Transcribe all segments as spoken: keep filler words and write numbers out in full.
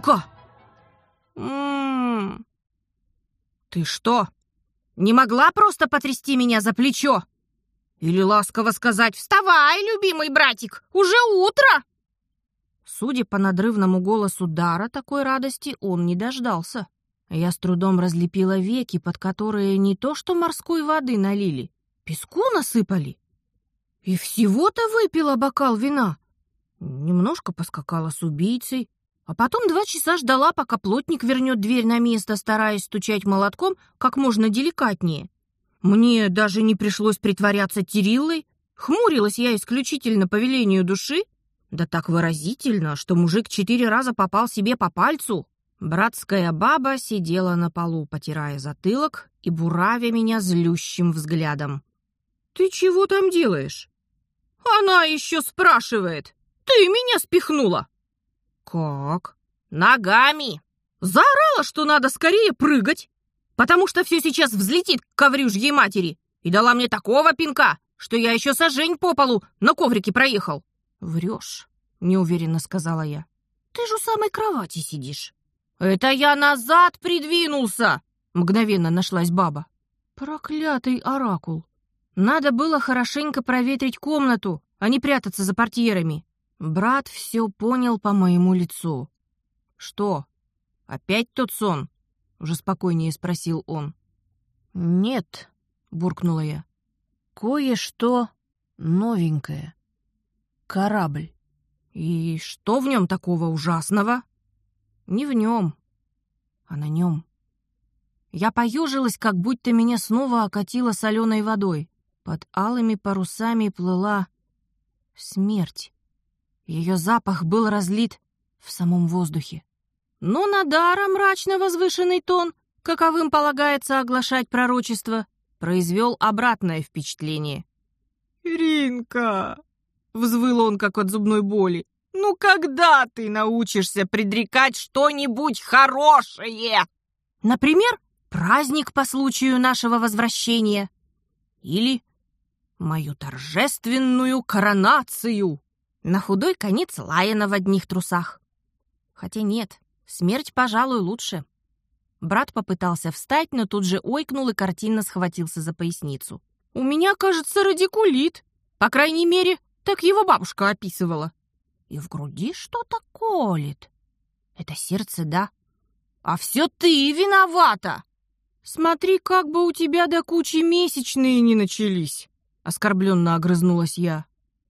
Ринка! М-м-м. Ты что, не могла просто потрясти меня за плечо? Или ласково сказать: «Вставай, любимый братик, уже утро!» Судя по надрывному голосу Дара, такой радости он не дождался. Я с трудом разлепила веки, под которые не то что морской воды налили, песку насыпали. И всего-то выпила бокал вина. Немножко поскакала с убийцей, а потом два часа ждала, пока плотник вернет дверь на место, стараясь стучать молотком как можно деликатнее. Мне даже не пришлось притворяться Териллой. Хмурилась я исключительно по велению души. Да так выразительно, что мужик четыре раза попал себе по пальцу. Братская баба сидела на полу, потирая затылок и буравя меня злющим взглядом. «Ты чего там делаешь?» «Она еще спрашивает. Ты меня спихнула!» «Как?» «Ногами!» Заорала, что надо скорее прыгать, потому что все сейчас взлетит к коврюжьей матери, и дала мне такого пинка, что я еще сажень по полу на коврике проехал. «Врешь», — неуверенно сказала я. «Ты же у самой кровати сидишь». «Это я назад придвинулся!» — мгновенно нашлась баба. Проклятый оракул. Надо было хорошенько проветрить комнату, а не прятаться за портьерами. Брат все понял по моему лицу. «Что, опять тот сон?» — уже спокойнее спросил он. «Нет», — буркнула я. «Кое-что новенькое. Корабль». «И что в нем такого ужасного?» «Не в нем, а на нем». Я поежилась, как будто меня снова окатило соленой водой. Под алыми парусами плыла смерть. Ее запах был разлит в самом воздухе. Но на Дара мрачно возвышенный тон, каковым полагается оглашать пророчество, произвел обратное впечатление. «Ринка!» — взвыл он, как от зубной боли. «Ну когда ты научишься предрекать что-нибудь хорошее? Например, праздник по случаю нашего возвращения. Или мою торжественную коронацию. На худой конец Лаяна в одних трусах. Хотя нет, смерть, пожалуй, лучше». Брат попытался встать, но тут же ойкнул и картинно схватился за поясницу. «У меня, кажется, радикулит. По крайней мере, так его бабушка описывала. И в груди что-то колет. Это сердце, да? А все ты виновата!» «Смотри, как бы у тебя до кучи месячные не начались!» — оскорбленно огрызнулась я.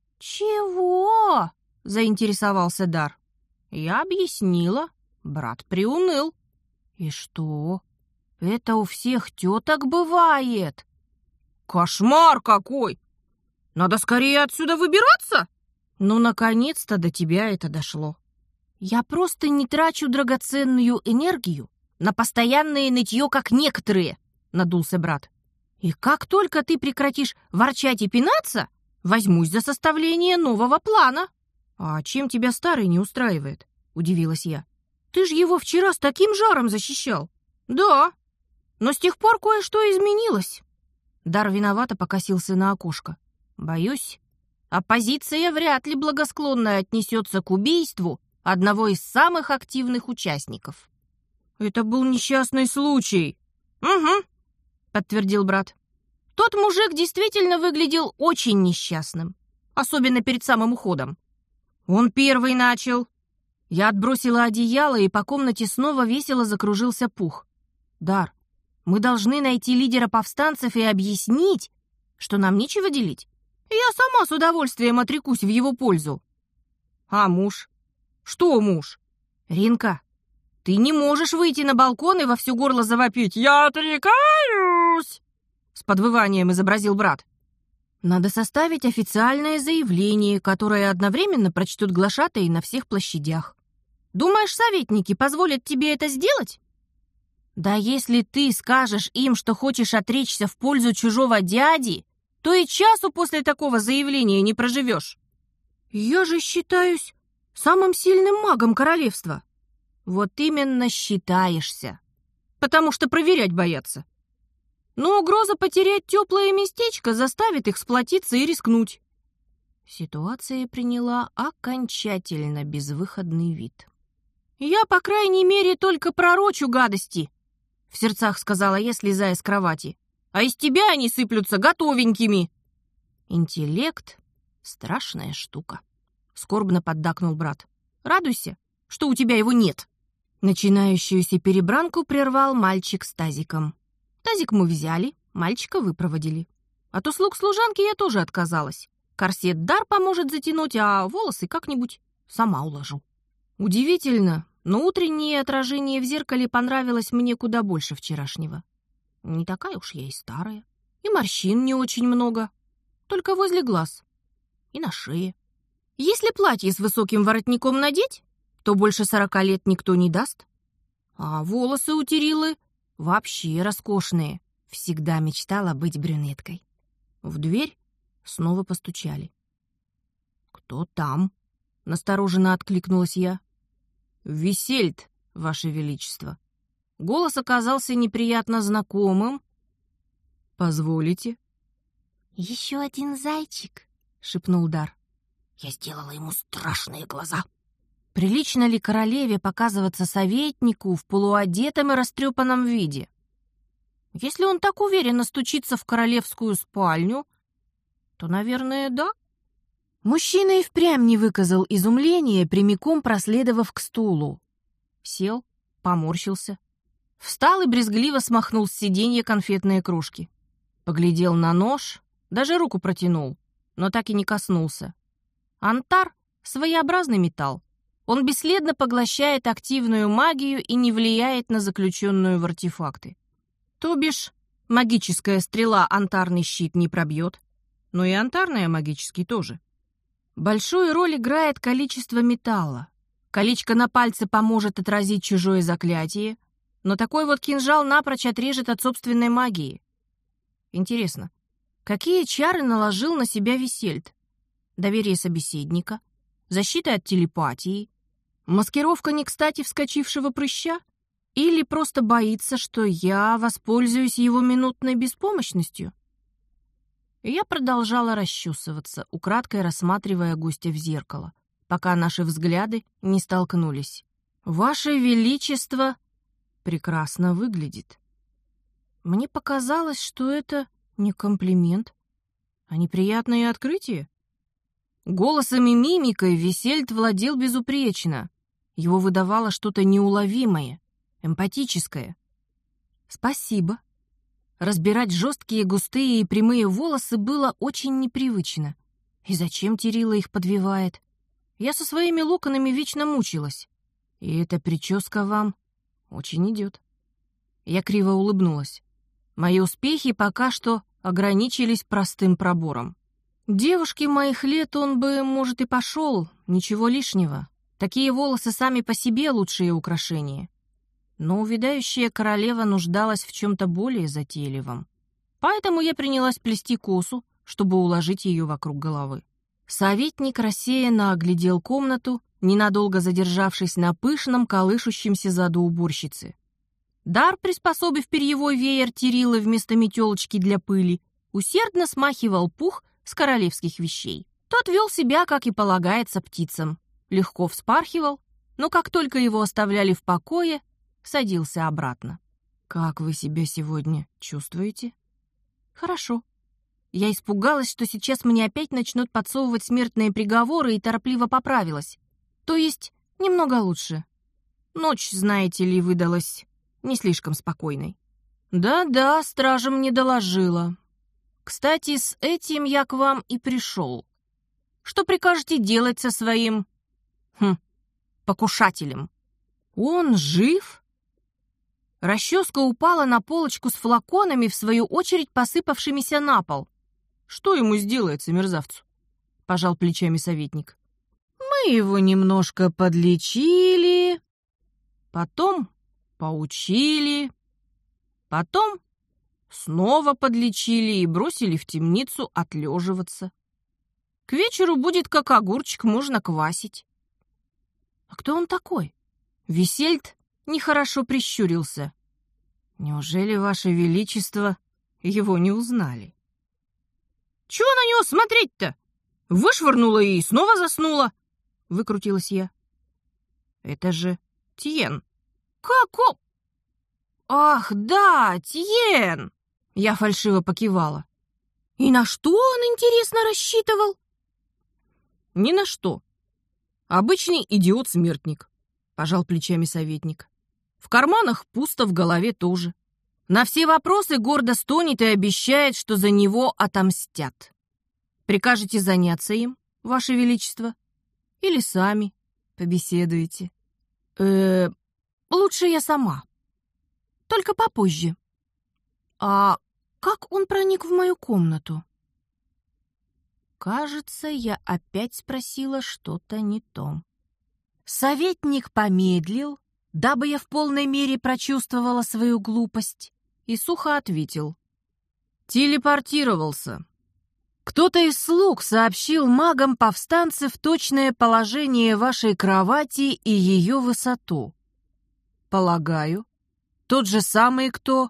«Чего?» — заинтересовался Дар. Я объяснила. Брат приуныл. «И что? Это у всех теток бывает?» «Кошмар какой! Надо скорее отсюда выбираться!» «Ну, наконец-то до тебя это дошло. Я просто не трачу драгоценную энергию на постоянное нытье, как некоторые», — надулся брат. «И как только ты прекратишь ворчать и пинаться, возьмусь за составление нового плана». «А чем тебя старый не устраивает?» — удивилась я. «Ты ж его вчера с таким жаром защищал». «Да, но с тех пор кое-что изменилось». Дар виновато покосился на окошко. «Боюсь, оппозиция вряд ли благосклонно отнесется к убийству одного из самых активных участников». «Это был несчастный случай». «Угу», — подтвердил брат. «Тот мужик действительно выглядел очень несчастным, особенно перед самым уходом. Он первый начал». Я отбросила одеяло, и по комнате снова весело закружился пух. «Дар, мы должны найти лидера повстанцев и объяснить, что нам нечего делить. Я сама с удовольствием отрекусь в его пользу». «А муж? Что муж?» «Ринка, ты не можешь выйти на балкон и во все горло завопить: «Я отрекаюсь!» С подвыванием изобразил брат. «Надо составить официальное заявление, которое одновременно прочтут глашатаи на всех площадях. Думаешь, советники позволят тебе это сделать? Да если ты скажешь им, что хочешь отречься в пользу чужого дяди, то и часу после такого заявления не проживешь». «Я же считаюсь самым сильным магом королевства». «Вот именно считаешься, потому что проверять боятся. Но угроза потерять теплое местечко заставит их сплотиться и рискнуть». Ситуация приняла окончательно безвыходный вид. «Я, по крайней мере, только пророчу гадости», — в сердцах сказала я, слезая с кровати. «А из тебя они сыплются готовенькими». «Интеллект — страшная штука», — скорбно поддакнул брат. «Радуйся, что у тебя его нет». Начинающуюся перебранку прервал мальчик с тазиком. Тазик мы взяли, мальчика выпроводили. От услуг служанки я тоже отказалась. Корсет Дар поможет затянуть, а волосы как-нибудь сама уложу. Удивительно, но утреннее отражение в зеркале понравилось мне куда больше вчерашнего. Не такая уж я и старая. И морщин не очень много. Только возле глаз. И на шее. Если платье с высоким воротником надеть, то больше сорока лет никто не даст. А волосы у Терилы вообще роскошные. Всегда мечтала быть брюнеткой. В дверь снова постучали. «Кто там?» — настороженно откликнулась я. «Висельд, Ваше Величество». Голос оказался неприятно знакомым. «Позволите?» «Еще один зайчик», — шепнул Дар. Я сделала ему страшные глаза. Прилично ли королеве показываться советнику в полуодетом и растрепанном виде? Если он так уверенно стучится в королевскую спальню, то, наверное, да. Мужчина и впрямь не выказал изумления, прямиком проследовав к стулу. Сел, поморщился, встал и брезгливо смахнул с сиденья конфетные кружки. Поглядел на нож, даже руку протянул, но так и не коснулся. Антар — своеобразный металл. Он бесследно поглощает активную магию и не влияет на заключенную в артефакты. То бишь, магическая стрела антарный щит не пробьет, но и антарная магический тоже. Большую роль играет количество металла. Колечко на пальце поможет отразить чужое заклятие, но такой вот кинжал напрочь отрежет от собственной магии. Интересно, какие чары наложил на себя Висельд? Доверие собеседника, защита от телепатии, маскировка не кстати вскочившего прыща? Или просто боится, что я воспользуюсь его минутной беспомощностью? Я продолжала расчесываться, украдкой рассматривая гостя в зеркало, пока наши взгляды не столкнулись. «Ваше Величество прекрасно выглядит». Мне показалось, что это не комплимент, а неприятное открытие. Голосом и мимикой Висельд владел безупречно. Его выдавало что-то неуловимое, эмпатическое. «Спасибо». Разбирать жесткие, густые и прямые волосы было очень непривычно. И зачем Терила их подвивает? Я со своими локонами вечно мучилась. И эта прическа вам очень идет. Я криво улыбнулась. Мои успехи пока что ограничились простым пробором. Девушке моих лет он бы, может, и пошел, ничего лишнего. Такие волосы сами по себе лучшие украшения. Но увядающая королева нуждалась в чем-то более затейливом. Поэтому я принялась плести косу, чтобы уложить ее вокруг головы. Советник рассеянно оглядел комнату, ненадолго задержавшись на пышном, колышущемся заду уборщицы. Дар, приспособив перьевой веер Терилы вместо метелочки для пыли, усердно смахивал пух с королевских вещей. Тот вел себя, как и полагается птицам. Легко вспархивал, но как только его оставляли в покое, садился обратно. «Как вы себя сегодня чувствуете?» «Хорошо». Я испугалась, что сейчас мне опять начнут подсовывать смертные приговоры, и торопливо поправилась. То есть, немного лучше. Ночь, знаете ли, выдалась не слишком спокойной. Да-да, стража мне доложила. Кстати, с этим я к вам и пришел. Что прикажете делать со своим... Хм, покушателем? Он жив?» Расческа упала на полочку с флаконами, в свою очередь посыпавшимися на пол. «Что ему сделается, мерзавцу?» — пожал плечами советник. «Мы его немножко подлечили, потом поучили, потом снова подлечили и бросили в темницу отлеживаться. К вечеру будет как огурчик, можно квасить». «А кто он такой?» Висельд нехорошо прищурился. «Неужели, Ваше Величество, его не узнали?» «Чего на него смотреть-то? Вышвырнула и снова заснула!» — выкрутилась я. «Это же Тьен. Как он? Ах, да, Тьен! Я фальшиво покивала. И на что он, интересно, рассчитывал? Ни на что. Обычный идиот-смертник, пожал плечами советник. В карманах пусто, в голове тоже. На все вопросы гордо стонет и обещает, что за него отомстят. Прикажете заняться им, Ваше Величество? Или сами побеседуете? Э, лучше я сама. Только попозже. А как он проник в мою комнату? Кажется, я опять спросила что-то не то. Советник помедлил, дабы я в полной мере прочувствовала свою глупость, и сухо ответил. Телепортировался. Кто-то из слуг сообщил магам-повстанцев точное положение вашей кровати и ее высоту. Полагаю, тот же самый, кто...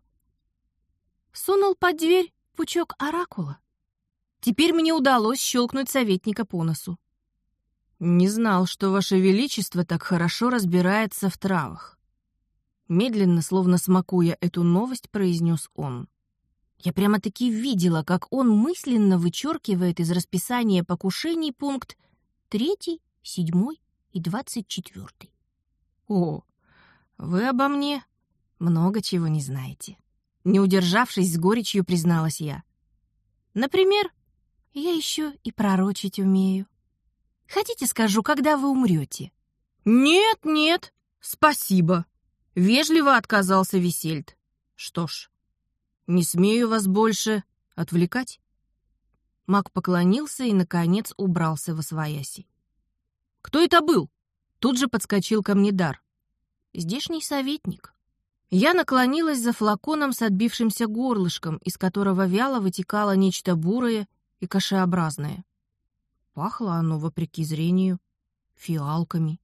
Сунул под дверь пучок оракула. Теперь мне удалось щелкнуть советника по носу. Не знал, что Ваше Величество так хорошо разбирается в травах. Медленно, словно смакуя эту новость, произнес он. Я прямо-таки видела, как он мысленно вычеркивает из расписания покушений пункт третий, седьмой и двадцать четвертый. О, вы обо мне много чего не знаете. Не удержавшись, с горечью призналась я. Например, я еще и пророчить умею. Хотите, скажу, когда вы умрете? Нет, нет, спасибо. Вежливо отказался Висельд. Что ж, не смею вас больше отвлекать. Маг поклонился и, наконец, убрался восвояси. Кто это был? Тут же подскочил ко мне Дар. Здешний советник. Я наклонилась за флаконом с отбившимся горлышком, из которого вяло вытекало нечто бурое и кашеобразное. Пахло оно, вопреки зрению, фиалками.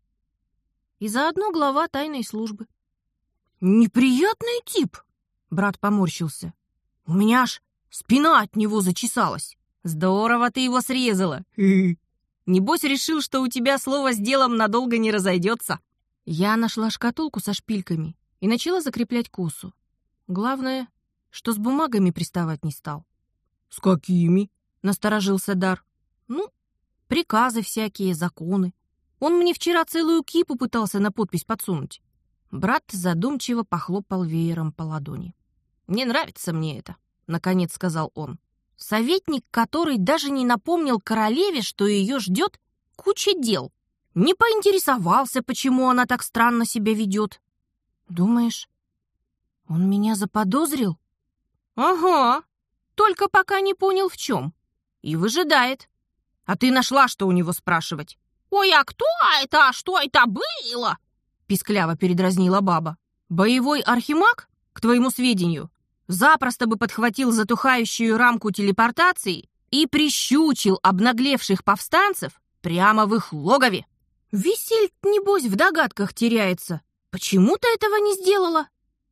И заодно глава тайной службы. «Неприятный тип!» — брат поморщился. «У меня аж спина от него зачесалась. Здорово ты его срезала. Небось решил, что у тебя слово с делом надолго не разойдется». Я нашла шкатулку со шпильками и начала закреплять косу. Главное, что с бумагами приставать не стал. «С какими?» — насторожился Дар. «Ну, приказы всякие, законы. Он мне вчера целую кипу пытался на подпись подсунуть». Брат задумчиво похлопал веером по ладони. «Не нравится мне это», — наконец сказал он. «Советник, который даже не напомнил королеве, что ее ждет куча дел. Не поинтересовался, почему она так странно себя ведет. Думаешь, он меня заподозрил?» «Ага, только пока не понял, в чем. И выжидает. А ты нашла, что у него спрашивать?» «Ой, а кто это? Что это было?» — пискляво передразнила баба. «Боевой архимаг, к твоему сведению, запросто бы подхватил затухающую рамку телепортации и прищучил обнаглевших повстанцев прямо в их логове. Висельд, небось, в догадках теряется. Почему ты этого не сделала?»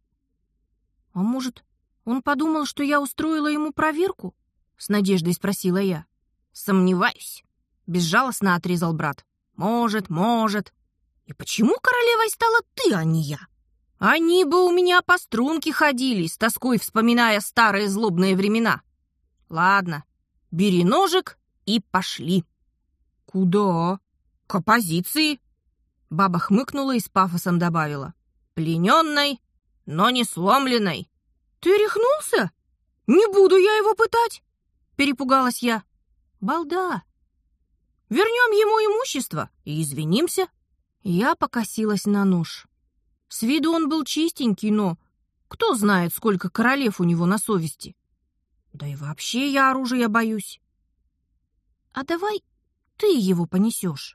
«А может, он подумал, что я устроила ему проверку?» — с надеждой спросила я. «Сомневаюсь», — безжалостно отрезал брат. «Может, может. И почему королевой стала ты, а не я? Они бы у меня по струнке ходили, с тоской вспоминая старые злобные времена. Ладно, бери ножик и пошли». «Куда?» «К оппозиции», — баба хмыкнула и с пафосом добавила. «Плененной, но не сломленной». «Ты рехнулся? Не буду я его пытать», — перепугалась я. «Балда. Вернем ему имущество и извинимся». Я покосилась на нож. С виду он был чистенький, но кто знает, сколько королев у него на совести. Да и вообще я оружия боюсь. «А давай ты его понесешь».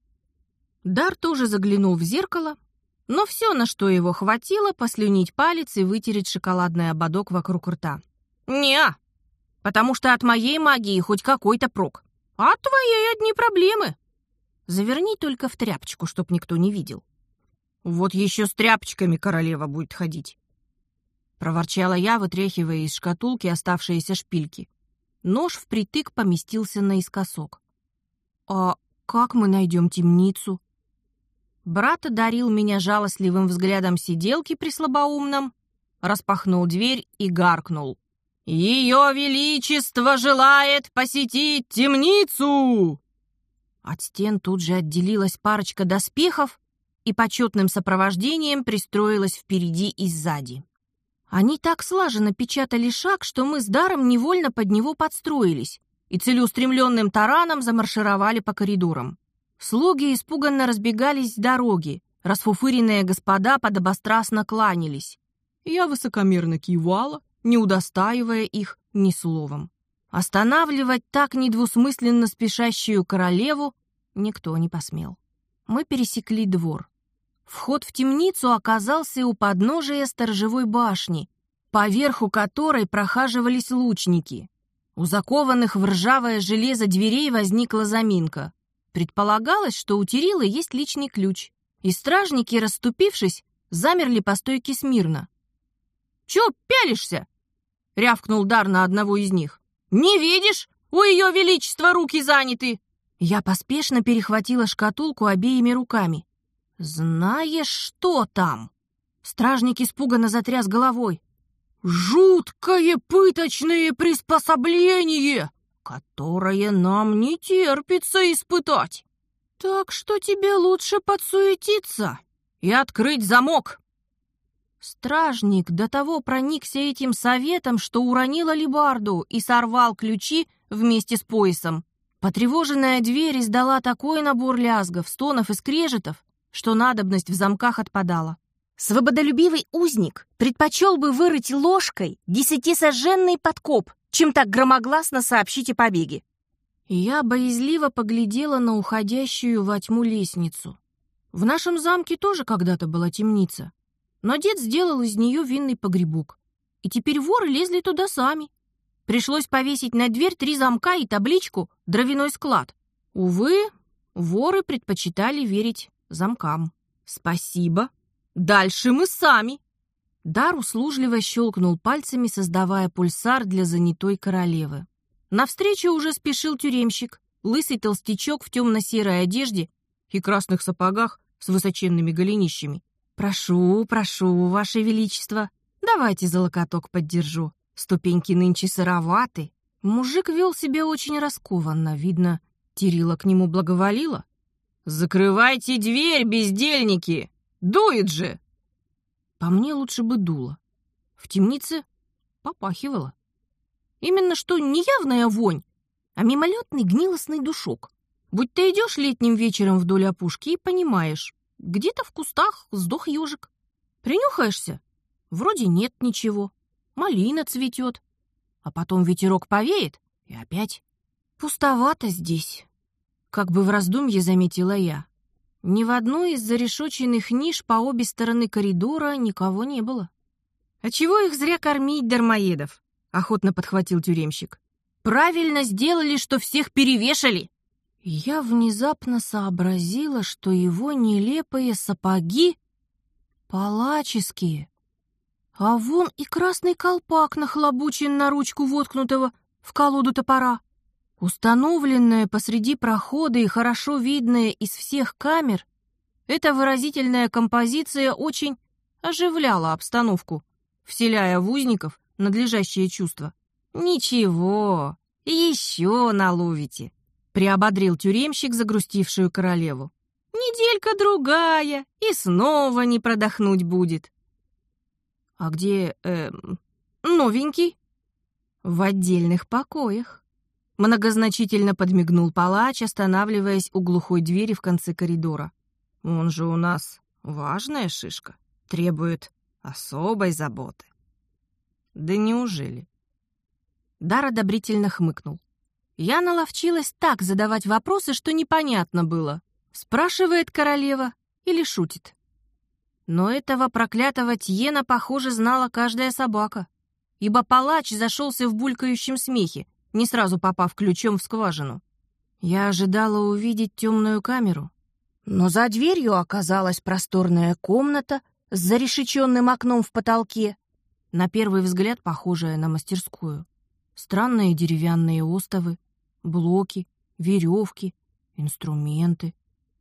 Дар тоже заглянул в зеркало, но все, на что его хватило, послюнить палец и вытереть шоколадный ободок вокруг рта. «Не-а, потому что от моей магии хоть какой-то прок, а от твоей одни проблемы. Заверни только в тряпочку, чтоб никто не видел». «Вот еще с тряпочками королева будет ходить», — проворчала я, вытряхивая из шкатулки оставшиеся шпильки. Нож впритык поместился наискосок. «А как мы найдем темницу?» Брат одарил меня жалостливым взглядом сиделки при слабоумном, распахнул дверь и гаркнул. «Ее Величество желает посетить темницу!» От стен тут же отделилась парочка доспехов и почетным сопровождением пристроилась впереди и сзади. Они так слаженно печатали шаг, что мы с Даром невольно под него подстроились и целеустремленным тараном замаршировали по коридорам. Слуги испуганно разбегались с дороги, расфуфыренные господа подобострастно кланялись. Я высокомерно кивала, не удостаивая их ни словом. Останавливать так недвусмысленно спешащую королеву никто не посмел. Мы пересекли двор. Вход в темницу оказался у подножия сторожевой башни, по верху которой прохаживались лучники. У закованных в ржавое железо дверей возникла заминка. Предполагалось, что у Терилы есть личный ключ, и стражники, расступившись, замерли по стойке смирно. «Чё пялишься?» — рявкнул Дар на одного из них. «Не видишь? У Ее Величества руки заняты!» Я поспешно перехватила шкатулку обеими руками. «Знаешь, что там?» Стражник испуганно затряс головой. «Жуткое пыточное приспособление, которое нам не терпится испытать. Так что тебе лучше подсуетиться и открыть замок». Стражник до того проникся этим советом, что уронил алебарду и сорвал ключи вместе с поясом. Потревоженная дверь издала такой набор лязгов, стонов и скрежетов, что надобность в замках отпадала. Свободолюбивый узник предпочел бы вырыть ложкой десятисожженный подкоп, чем так громогласно сообщить о побеге. Я боязливо поглядела на уходящую во тьму лестницу. В нашем замке тоже когда-то была темница, но дед сделал из нее винный погребок, и теперь воры лезли туда сами. Пришлось повесить на дверь три замка и табличку «Дровяной склад». Увы, воры предпочитали верить замкам. «Спасибо. Дальше мы сами». Дар услужливо щелкнул пальцами, создавая пульсар для занятой королевы. Навстречу уже спешил тюремщик, лысый толстячок в темно-серой одежде и красных сапогах с высоченными голенищами. «Прошу, прошу, Ваше Величество, давайте за локоток поддержу. Ступеньки нынче сыроваты». Мужик вел себя очень раскованно, видно, Терила к нему благоволила. «Закрывайте дверь, бездельники! Дует же!» По мне лучше бы дуло. В темнице попахивало. Именно что не явная вонь, а мимолетный гнилостный душок. Будь ты идешь летним вечером вдоль опушки и понимаешь, где-то в кустах сдох ежик. Принюхаешься? Вроде нет ничего. Малина цветет. А потом ветерок повеет, и опять пустовато здесь. Как бы в раздумье заметила я. Ни в одной из зарешоченных ниш по обе стороны коридора никого не было. «А чего их зря кормить, дармоедов?» — охотно подхватил тюремщик. «Правильно сделали, что всех перевешали!» Я внезапно сообразила, что его нелепые сапоги палаческие. А вон и красный колпак нахлобучен на ручку воткнутого в колоду топора. Установленная посреди прохода и хорошо видная из всех камер, эта выразительная композиция очень оживляла обстановку, вселяя в узников надлежащее чувство. «Ничего, еще наловите», — приободрил тюремщик загрустившую королеву. «Неделька-другая, и снова не продохнуть будет». «А где, э, новенький?» «В отдельных покоях», — многозначительно подмигнул палач, останавливаясь у глухой двери в конце коридора. «Он же у нас важная шишка, требует особой заботы». «Да неужели?» Дар одобрительно хмыкнул. Я наловчилась так задавать вопросы, что непонятно было, спрашивает королева или шутит. Но этого проклятого Тьена, похоже, знала каждая собака, ибо палач зашелся в булькающем смехе, не сразу попав ключом в скважину. Я ожидала увидеть темную камеру, но за дверью оказалась просторная комната с зарешеченным окном в потолке, на первый взгляд похожая на мастерскую. Странные деревянные остовы, блоки, веревки, инструменты.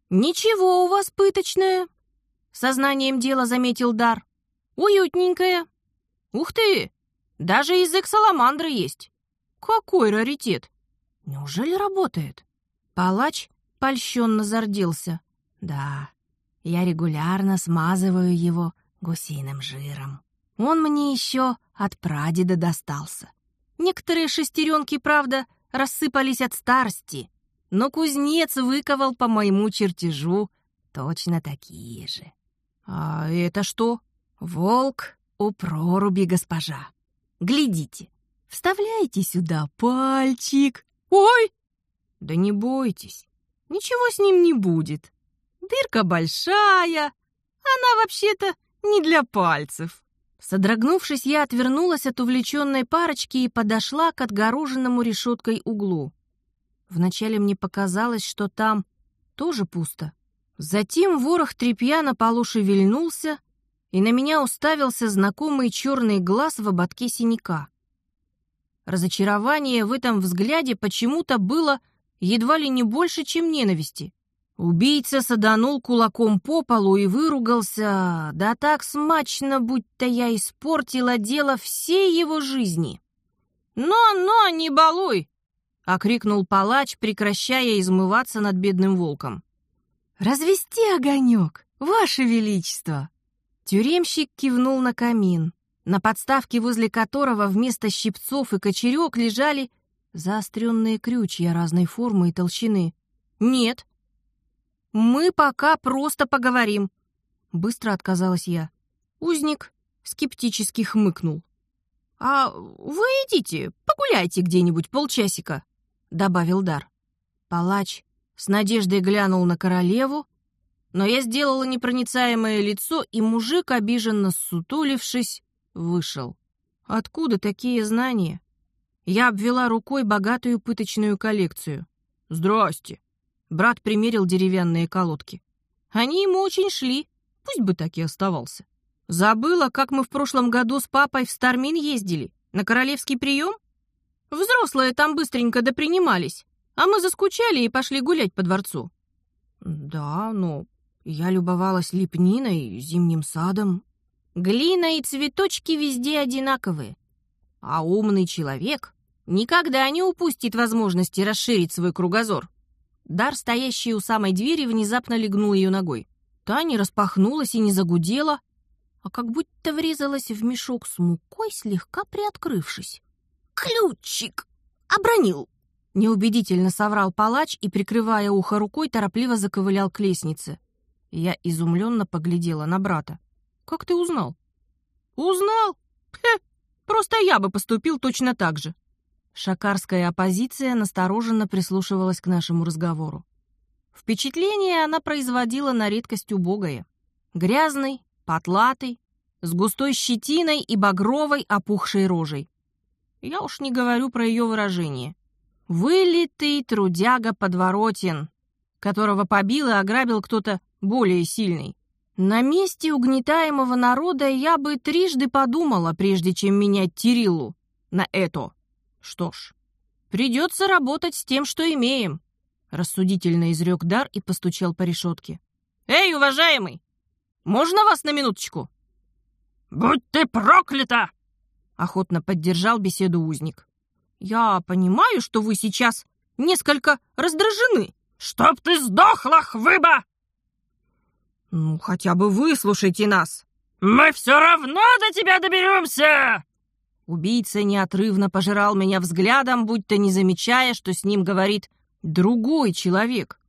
«Ничего у вас пыточное», — сознанием дела заметил Дар. «Уютненькое. Ух ты, даже язык саламандры есть. Какой раритет! Неужели работает?» Палач польщенно зарделся. «Да, я регулярно смазываю его гусиным жиром. Он мне еще от прадеда достался. Некоторые шестеренки, правда, рассыпались от старости, но кузнец выковал по моему чертежу точно такие же». «А это что?» «Волк у проруби, госпожа. Глядите, вставляйте сюда пальчик». «Ой!» «Да не бойтесь, ничего с ним не будет. Дырка большая, она вообще-то не для пальцев». Содрогнувшись, я отвернулась от увлеченной парочки и подошла к отгороженному решеткой углу. Вначале мне показалось, что там тоже пусто. Затем ворох тряпья на полу шевельнулся, и на меня уставился знакомый черный глаз в ободке синяка. Разочарование в этом взгляде почему-то было едва ли не больше, чем ненависти. Убийца саданул кулаком по полу и выругался, да так смачно, будто я испортила дело всей его жизни. «Но-но, не балуй!» — окрикнул палач, прекращая измываться над бедным волком. «Развести огонек, ваше величество!» Тюремщик кивнул на камин, на подставке возле которого вместо щипцов и кочерек лежали заостренные крючья разной формы и толщины. «Нет, мы пока просто поговорим», — быстро отказалась я. Узник скептически хмыкнул. «А вы идите, погуляйте где-нибудь полчасика», — добавил Дар. Палач с надеждой глянул на королеву, но я сделала непроницаемое лицо, и мужик, обиженно ссутулившись, вышел. Откуда такие знания? Я обвела рукой богатую пыточную коллекцию. «Здрасте!» Брат примерил деревянные колодки. Они ему очень шли, пусть бы так и оставался. Забыла, как мы в прошлом году с папой в Стармин ездили, на королевский прием? Взрослые там быстренько допринимались, а мы заскучали и пошли гулять по дворцу. Да, но я любовалась лепниной, зимним садом. Глина и цветочки везде одинаковые. А умный человек никогда не упустит возможности расширить свой кругозор. Дар, стоящий у самой двери, внезапно легнул ее ногой. Та не распахнулась и не загудела, а как будто врезалась в мешок с мукой, слегка приоткрывшись. «Ключик! Обронил!» Неубедительно соврал палач и, прикрывая ухо рукой, торопливо заковылял к лестнице. Я изумленно поглядела на брата. «Как ты узнал?» «Узнал? Хе, просто я бы поступил точно так же». Шакарская оппозиция настороженно прислушивалась к нашему разговору. Впечатление она производила на редкость убогое. Грязный, потлатый, с густой щетиной и багровой опухшей рожей. Я уж не говорю про ее выражение. Вылитый трудяга подворотен, которого побил и ограбил кто-то более сильный. На месте угнетаемого народа я бы трижды подумала, прежде чем менять Тириллу на это. Что ж, придется работать с тем, что имеем, рассудительно изрек Дар и постучал по решетке. «Эй, уважаемый, можно вас на минуточку?» «Будь ты проклята!» — охотно поддержал беседу узник. «Я понимаю, что вы сейчас несколько раздражены». «Чтоб ты сдохла, хвыба!» «Ну, хотя бы выслушайте нас». «Мы все равно до тебя доберемся!» Убийца неотрывно пожирал меня взглядом, будто не замечая, что с ним говорит другой человек.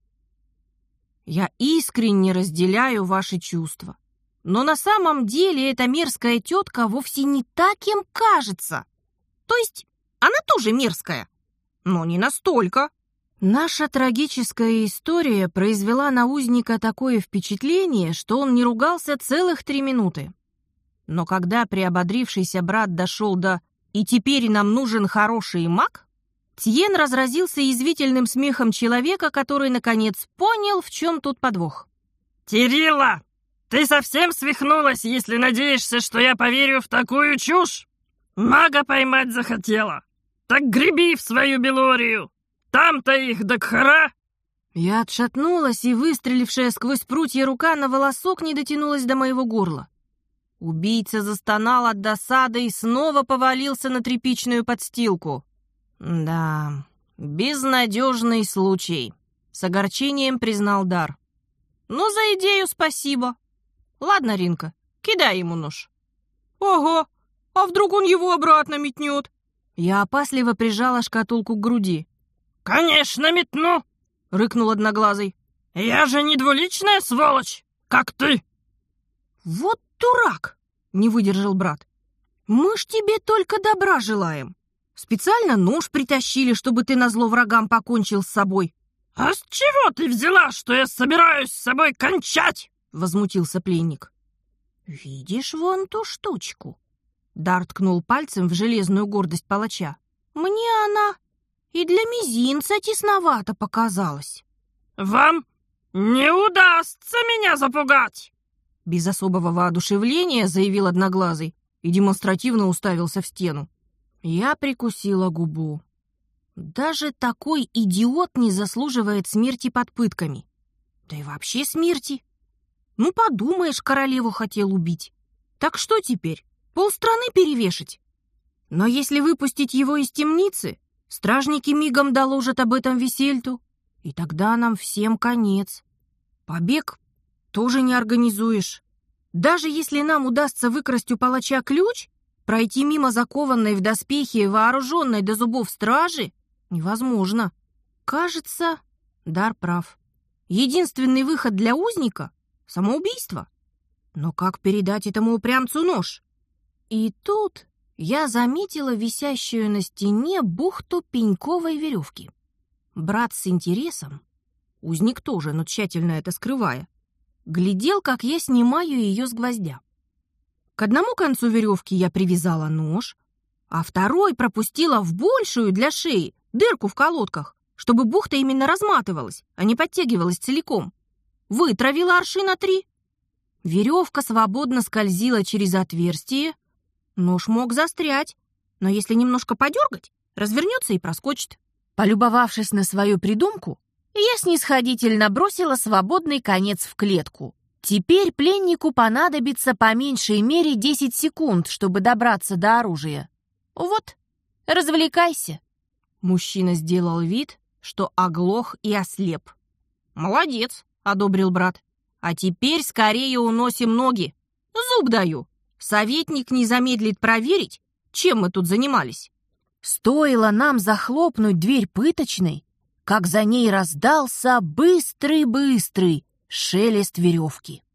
«Я искренне разделяю ваши чувства, но на самом деле эта мерзкая тетка вовсе не так, кем кажется. То есть она тоже мерзкая, но не настолько». Наша трагическая история произвела на узника такое впечатление, что он не ругался целых три минуты. Но когда приободрившийся брат дошел до «и теперь нам нужен хороший маг», Тьен разразился язвительным смехом человека, который, наконец, понял, в чем тут подвох. «Тирилла, ты совсем свихнулась, если надеешься, что я поверю в такую чушь? Мага поймать захотела. Так греби в свою Белорию. Там-то их до кхара!» Я отшатнулась, и выстрелившая сквозь прутья рука на волосок не дотянулась до моего горла. Убийца застонал от досады и снова повалился на тряпичную подстилку. Да, безнадежный случай, с огорчением признал Дар. Ну, за идею спасибо. Ладно, Ринка, кидай ему нож. Ого, а вдруг он его обратно метнет? Я опасливо прижала шкатулку к груди. «Конечно метну!» — рыкнул Одноглазый. «Я же не двуличная сволочь, как ты!» «Вот дурак!» — не выдержал брат. «Мы ж тебе только добра желаем. Специально нож притащили, чтобы ты назло врагам покончил с собой». «А с чего ты взяла, что я собираюсь с собой кончать?» — возмутился пленник. «Видишь вон ту штучку?» Дар ткнул пальцем в железную гордость палача. «Мне она и для мизинца тесновато показалась». «Вам не удастся меня запугать!» Без особого воодушевления заявил Одноглазый и демонстративно уставился в стену. Я прикусила губу. Даже такой идиот не заслуживает смерти под пытками. Да и вообще смерти. Ну, подумаешь, королеву хотел убить. Так что теперь, полстраны перевешать? Но если выпустить его из темницы, стражники мигом доложат об этом Висельту, и тогда нам всем конец. Побег тоже не организуешь. Даже если нам удастся выкрасть у палача ключ, пройти мимо закованной в доспехи вооруженной до зубов стражи невозможно. Кажется, Дар прав. Единственный выход для узника — самоубийство. Но как передать этому упрямцу нож? И тут я заметила висящую на стене бухту пеньковой веревки. Брат с интересом, узник тоже, но тщательно это скрывая, глядел, как я снимаю ее с гвоздя. К одному концу веревки я привязала нож, а второй пропустила в большую для шеи дырку в колодках, чтобы бухта именно разматывалась, а не подтягивалась целиком. Вытравила аршина три. Веревка свободно скользила через отверстие. Нож мог застрять, но если немножко подергать, развернется и проскочит. Полюбовавшись на свою придумку, я снисходительно бросила свободный конец в клетку. Теперь пленнику понадобится по меньшей мере десять секунд, чтобы добраться до оружия. Вот, развлекайся. Мужчина сделал вид, что оглох и ослеп. «Молодец», — одобрил брат. «А теперь скорее уносим ноги. Зуб даю. Советник не замедлит проверить, чем мы тут занимались». Стоило нам захлопнуть дверь пыточной, как за ней раздался быстрый-быстрый шелест веревки.